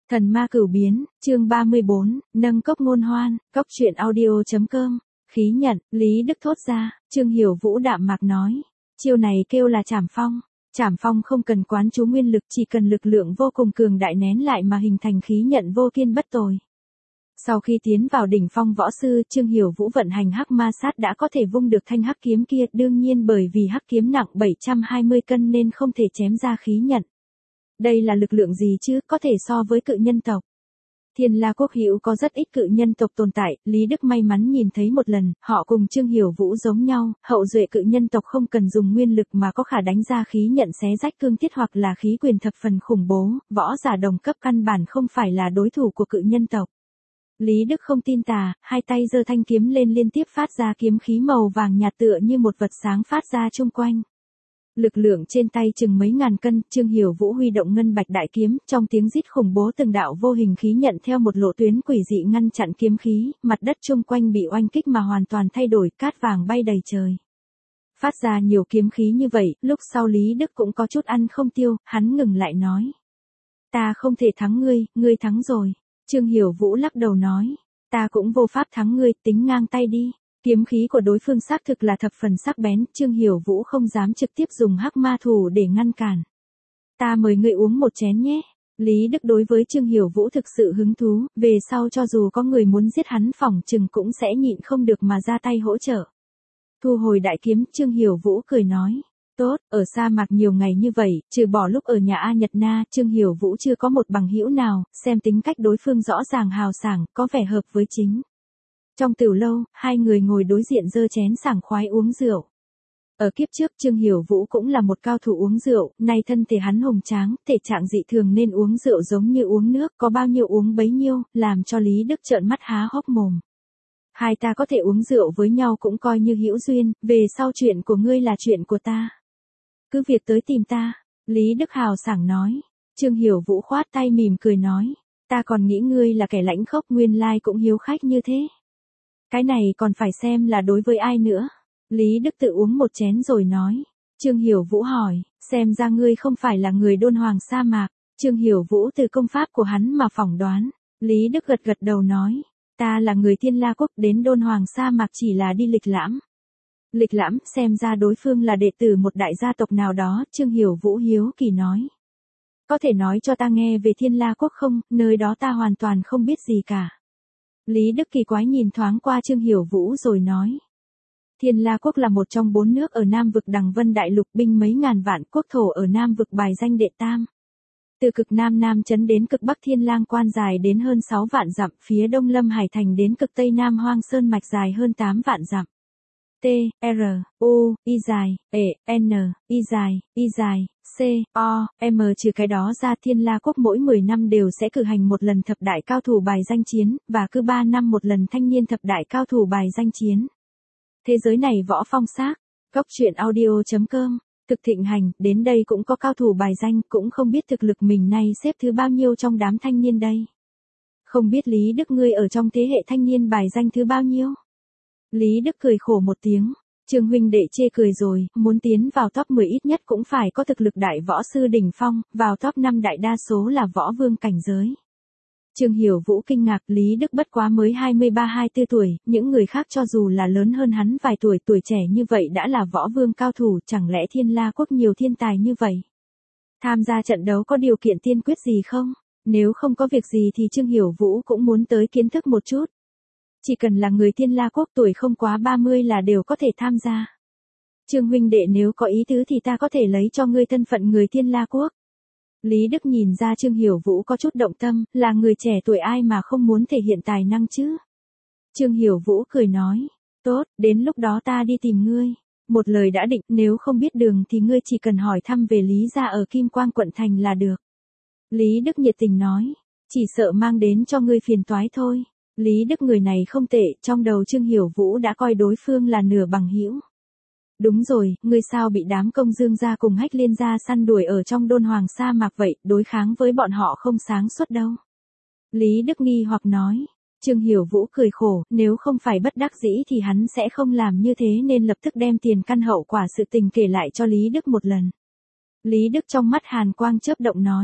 Thần ma cửu biến, chương 34, nâng cốc ngôn hoan, cốc truyện audio.com, khí nhận, Lý Đức thốt ra, Trương Hiểu Vũ đạm mạc nói. Chiêu này kêu là trảm phong. Trảm phong không cần quán chú nguyên lực, chỉ cần lực lượng vô cùng cường đại nén lại mà hình thành khí nhận vô kiên bất tồi. Sau khi tiến vào đỉnh phong võ sư, Trương Hiểu Vũ vận hành hắc ma sát đã có thể vung được thanh hắc kiếm kia, đương nhiên bởi vì hắc kiếm nặng 720 cân nên không thể chém ra khí nhận. Đây là lực lượng gì chứ, có thể so với cự nhân tộc. Thiên La Quốc hữu có rất ít cự nhân tộc tồn tại, Lý Đức may mắn nhìn thấy một lần, họ cùng Trương Hiểu Vũ giống nhau, hậu duệ cự nhân tộc không cần dùng nguyên lực mà có khả đánh ra khí nhận xé rách cương thiết hoặc là khí quyền thập phần khủng bố, võ giả đồng cấp căn bản không phải là đối thủ của cự nhân tộc. Lý Đức không tin tà, hai tay giơ thanh kiếm lên liên tiếp phát ra kiếm khí màu vàng nhạt tựa như một vật sáng phát ra chung quanh. Lực lượng trên tay chừng mấy ngàn cân, Trương Hiểu Vũ huy động ngân bạch đại kiếm, trong tiếng rít khủng bố từng đạo vô hình khí nhận theo một lộ tuyến quỷ dị ngăn chặn kiếm khí, mặt đất chung quanh bị oanh kích mà hoàn toàn thay đổi, cát vàng bay đầy trời. Phát ra nhiều kiếm khí như vậy, lúc sau Lý Đức cũng có chút ăn không tiêu, hắn ngừng lại nói. Ta không thể thắng ngươi thắng rồi. Trương Hiểu Vũ lắc đầu nói, ta cũng vô pháp thắng ngươi, tính ngang tay đi. Kiếm khí của đối phương xác thực là thập phần sắc bén, Trương Hiểu Vũ không dám trực tiếp dùng hắc ma thủ để ngăn cản. Ta mời ngươi uống một chén nhé. Lý Đức đối với Trương Hiểu Vũ thực sự hứng thú, về sau cho dù có người muốn giết hắn phỏng chừng cũng sẽ nhịn không được mà ra tay hỗ trợ. Thu hồi đại kiếm, Trương Hiểu Vũ cười nói. Tốt, ở sa mạc nhiều ngày như vậy, trừ bỏ lúc ở nhà A Nhật Na, Trương Hiểu Vũ chưa có một bằng hữu nào, xem tính cách đối phương rõ ràng hào sảng, có vẻ hợp với chính. Trong tiểu lâu, hai người ngồi đối diện giơ chén sảng khoái uống rượu. Ở kiếp trước Trương Hiểu Vũ cũng là một cao thủ uống rượu, nay thân thể hắn hùng tráng, thể trạng dị thường nên uống rượu giống như uống nước, có bao nhiêu uống bấy nhiêu, làm cho Lý Đức trợn mắt há hốc mồm. Hai ta có thể uống rượu với nhau cũng coi như hữu duyên, về sau chuyện của ngươi là chuyện của ta. Cứ việc tới tìm ta, Lý Đức hào sảng nói. Trương Hiểu Vũ khoát tay mỉm cười nói, ta còn nghĩ ngươi là kẻ lãnh khốc, nguyên lai cũng hiếu khách như thế. Cái này còn phải xem là đối với ai nữa. Lý Đức tự uống một chén rồi nói. Trương Hiểu Vũ hỏi, xem ra ngươi không phải là người Đôn Hoàng sa mạc. Trương Hiểu Vũ từ công pháp của hắn mà phỏng đoán. Lý Đức gật gật đầu nói, ta là người Thiên La Quốc, đến Đôn Hoàng sa mạc chỉ là đi lịch lãm. Lịch lãm, xem ra đối phương là đệ tử một đại gia tộc nào đó, Trương Hiểu Vũ hiếu kỳ nói. Có thể nói cho ta nghe về Thiên La Quốc không, nơi đó ta hoàn toàn không biết gì cả. Lý Đức kỳ quái nhìn thoáng qua Trương Hiểu Vũ rồi nói. Thiên La Quốc là một trong 4 nước ở Nam vực Đằng Vân Đại Lục, binh mấy ngàn vạn, quốc thổ ở Nam vực bài danh đệ tam. Từ cực Nam Nam Chấn đến cực Bắc Thiên Lang Quan dài đến hơn 6 vạn dặm, phía Đông Lâm Hải Thành đến cực Tây Nam Hoang Sơn Mạch dài hơn 8 vạn dặm. T, R, U, I dài, E, N, I dài, C, O, M trừ cái đó ra Thiên La Quốc mỗi 10 năm đều sẽ cử hành một lần thập đại cao thủ bài danh chiến, và cứ 3 năm một lần thanh niên thập đại cao thủ bài danh chiến. Thế giới này võ phong xác, cốc truyện audio.com, thực thịnh hành, đến đây cũng có cao thủ bài danh, cũng không biết thực lực mình nay xếp thứ bao nhiêu trong đám thanh niên đây. Không biết Lý Đức ngươi ở trong thế hệ thanh niên bài danh thứ bao nhiêu? Lý Đức cười khổ một tiếng, Trương huynh đệ chê cười rồi, muốn tiến vào top 10 ít nhất cũng phải có thực lực đại võ sư đỉnh phong, vào top 5 đại đa số là võ vương cảnh giới. Trương Hiểu Vũ kinh ngạc, Lý Đức bất quá mới 23-24 tuổi, những người khác cho dù là lớn hơn hắn vài tuổi, tuổi trẻ như vậy đã là võ vương cao thủ, chẳng lẽ Thiên La Quốc nhiều thiên tài như vậy? Tham gia trận đấu có điều kiện tiên quyết gì không? Nếu không có việc gì thì Trương Hiểu Vũ cũng muốn tới kiến thức một chút. Chỉ cần là người Thiên La Quốc tuổi không quá 30 là đều có thể tham gia. Trương huynh đệ nếu có ý tứ thì ta có thể lấy cho ngươi thân phận người Thiên La Quốc. Lý Đức nhìn ra Trương Hiểu Vũ có chút động tâm, là người trẻ tuổi ai mà không muốn thể hiện tài năng chứ. Trương Hiểu Vũ cười nói, tốt, đến lúc đó ta đi tìm ngươi. Một lời đã định, nếu không biết đường thì ngươi chỉ cần hỏi thăm về Lý gia ở Kim Quang quận thành là được. Lý Đức nhiệt tình nói, chỉ sợ mang đến cho ngươi phiền toái thôi. Lý Đức người này không tệ, trong đầu Trương Hiểu Vũ đã coi đối phương là nửa bằng hữu. Đúng rồi, ngươi sao bị đám Công Dương gia cùng Hách Liên gia săn đuổi ở trong Đôn Hoàng sa mạc vậy, đối kháng với bọn họ không sáng suốt đâu. Lý Đức nghi hoặc nói. Trương Hiểu Vũ cười khổ, nếu không phải bất đắc dĩ thì hắn sẽ không làm như thế nên lập tức đem tiền căn hậu quả sự tình kể lại cho Lý Đức một lần. Lý Đức trong mắt hàn quang chớp động nói.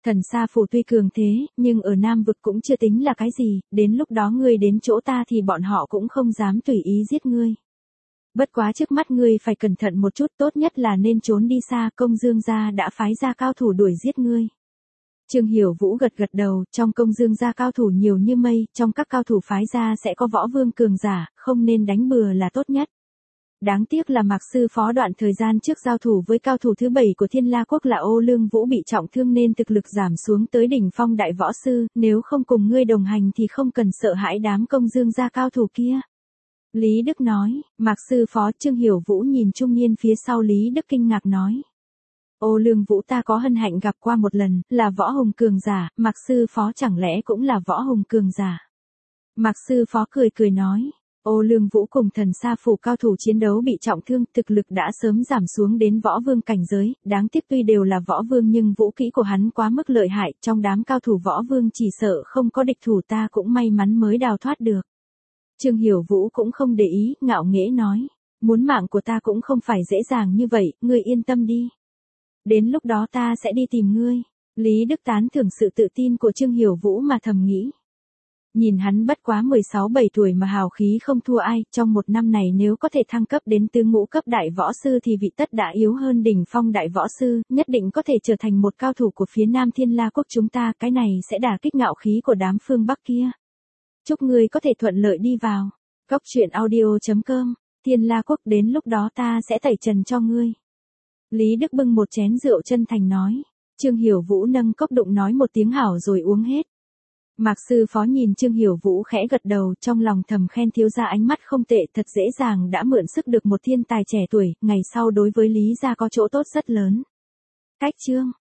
Thần Sa Phủ tuy cường thế, nhưng ở Nam vực cũng chưa tính là cái gì, đến lúc đó ngươi đến chỗ ta thì bọn họ cũng không dám tùy ý giết ngươi. Bất quá trước mắt ngươi phải cẩn thận một chút, tốt nhất là nên trốn đi xa, Công Dương gia đã phái ra cao thủ đuổi giết ngươi. Trương Hiểu Vũ gật gật đầu, trong Công Dương gia cao thủ nhiều như mây, trong các cao thủ phái ra sẽ có võ vương cường giả, không nên đánh bừa là tốt nhất. Đáng tiếc là Mạc sư phó đoạn thời gian trước giao thủ với cao thủ thứ 7 của Thiên La Quốc là Ô Lương Vũ bị trọng thương nên thực lực giảm xuống tới đỉnh phong đại võ sư, nếu không cùng ngươi đồng hành thì không cần sợ hãi đám Công Dương gia cao thủ kia. Lý Đức nói, Mạc sư phó. Trương Hiểu Vũ nhìn trung niên phía sau Lý Đức kinh ngạc nói. Ô Lương Vũ ta có hân hạnh gặp qua một lần, là võ hùng cường giả, Mạc sư phó chẳng lẽ cũng là võ hùng cường giả. Mạc sư phó cười cười nói. Ô Lương Vũ cùng Thần Sa Phủ cao thủ chiến đấu bị trọng thương, thực lực đã sớm giảm xuống đến võ vương cảnh giới, đáng tiếc tuy đều là võ vương nhưng vũ kỹ của hắn quá mức lợi hại, trong đám cao thủ võ vương chỉ sợ không có địch thủ, ta cũng may mắn mới đào thoát được. Trương Hiểu Vũ cũng không để ý, ngạo nghễ nói, muốn mạng của ta cũng không phải dễ dàng như vậy, ngươi yên tâm đi. Đến lúc đó ta sẽ đi tìm ngươi. Lý Đức tán thưởng sự tự tin của Trương Hiểu Vũ mà thầm nghĩ. Nhìn hắn bất quá 16-17 tuổi mà hào khí không thua ai, trong một năm này nếu có thể thăng cấp đến tứ ngũ cấp đại võ sư thì vị tất đã yếu hơn đỉnh phong đại võ sư, nhất định có thể trở thành một cao thủ của phía Nam Thiên La Quốc chúng ta, cái này sẽ đả kích ngạo khí của đám phương Bắc kia. Chúc ngươi có thể thuận lợi đi vào. Cốc truyện audio.com, Thiên La Quốc đến lúc đó ta sẽ tẩy trần cho ngươi. Lý Đức bưng một chén rượu chân thành nói. Trương Hiểu Vũ nâng cốc đụng nói một tiếng hảo rồi uống hết. Mạc sư phó nhìn Trương Hiểu Vũ khẽ gật đầu, trong lòng thầm khen thiếu gia ánh mắt không tệ, thật dễ dàng đã mượn sức được một thiên tài trẻ tuổi, ngày sau đối với Lý gia có chỗ tốt rất lớn. Cách chương